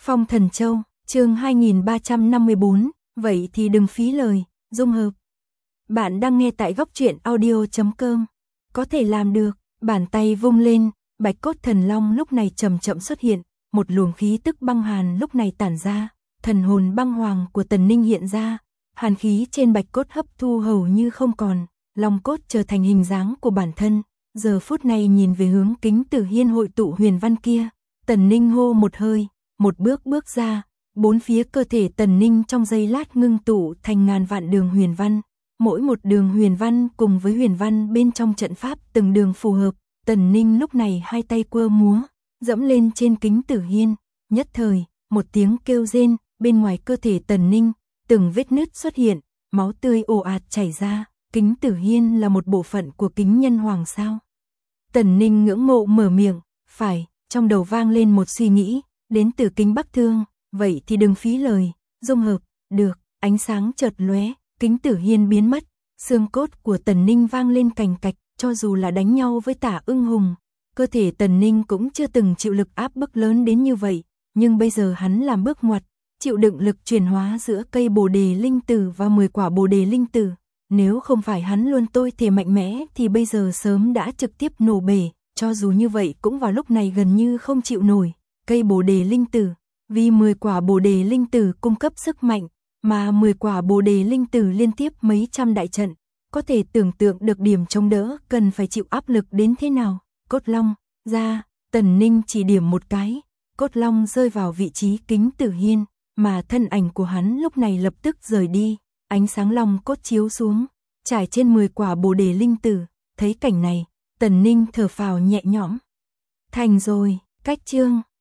Phong Thần Châu, chương 2354, vậy thì đừng phí lời, dung hợp. Bạn đang nghe tại góc truyện audio.com. Có thể làm được, bàn tay vung lên, bạch cốt thần long lúc này chậm chậm xuất hiện, một luồng khí tức băng hàn lúc này tản ra, thần hồn băng hoàng của Tần Ninh hiện ra, hàn khí trên bạch cốt hấp thu hầu như không còn, long cốt trở thành hình dáng của bản thân, giờ phút này nhìn về hướng Kính Tử Hiên hội tụ huyền văn kia, Tần Ninh hô một hơi, một bước bước ra, bốn phía cơ thể Tần Ninh trong giây lát ngưng tụ thành ngàn vạn đường huyền văn, mỗi một đường huyền văn cùng với huyền văn bên trong trận pháp từng đường phù hợp, Tần Ninh lúc này hai tay quơ múa, dẫm lên trên Kính Tử Hiên, nhất thời, một tiếng kêu rên, bên ngoài cơ thể Tần Ninh, từng vết nứt xuất hiện, máu tươi ồ ạt chảy ra, Kính Tử Hiên là một bộ phận của Kính Nhân Hoàng sao? Tần Ninh ngưỡng mộ mở miệng, phải, trong đầu vang lên một suy nghĩ, đến từ Kính Bắc Thương, vậy thì đừng phí lời, dung hợp, được, ánh sáng chợt lóe, Kính Tử Hiên biến mất, xương cốt của Tần Ninh vang lên cành cạch, cho dù là đánh nhau với Tả Ưng Hùng, cơ thể Tần Ninh cũng chưa từng chịu lực áp bức lớn đến như vậy, nhưng bây giờ hắn làm bước ngoặt, chịu đựng lực chuyển hóa giữa cây bồ đề linh tử và 10 quả bồ đề linh tử, nếu không phải hắn luôn tôi thể mạnh mẽ thì bây giờ sớm đã trực tiếp nổ bể, cho dù như vậy cũng vào lúc này gần như không chịu nổi, cây bồ đề linh tử, vì 10 quả bồ đề linh tử cung cấp sức mạnh, mà 10 quả bồ đề linh tử liên tiếp mấy trăm đại trận, có thể tưởng tượng được điểm chống đỡ cần phải chịu áp lực đến thế nào, cốt long, ra, Tần Ninh chỉ điểm một cái, cốt long rơi vào vị trí Kính Tử Hiên, mà thân ảnh của hắn lúc này lập tức rời đi, ánh sáng long cốt chiếu xuống, trải trên 10 quả bồ đề linh tử, thấy cảnh này, Tần Ninh thở phào nhẹ nhõm. Thành rồi, cách chương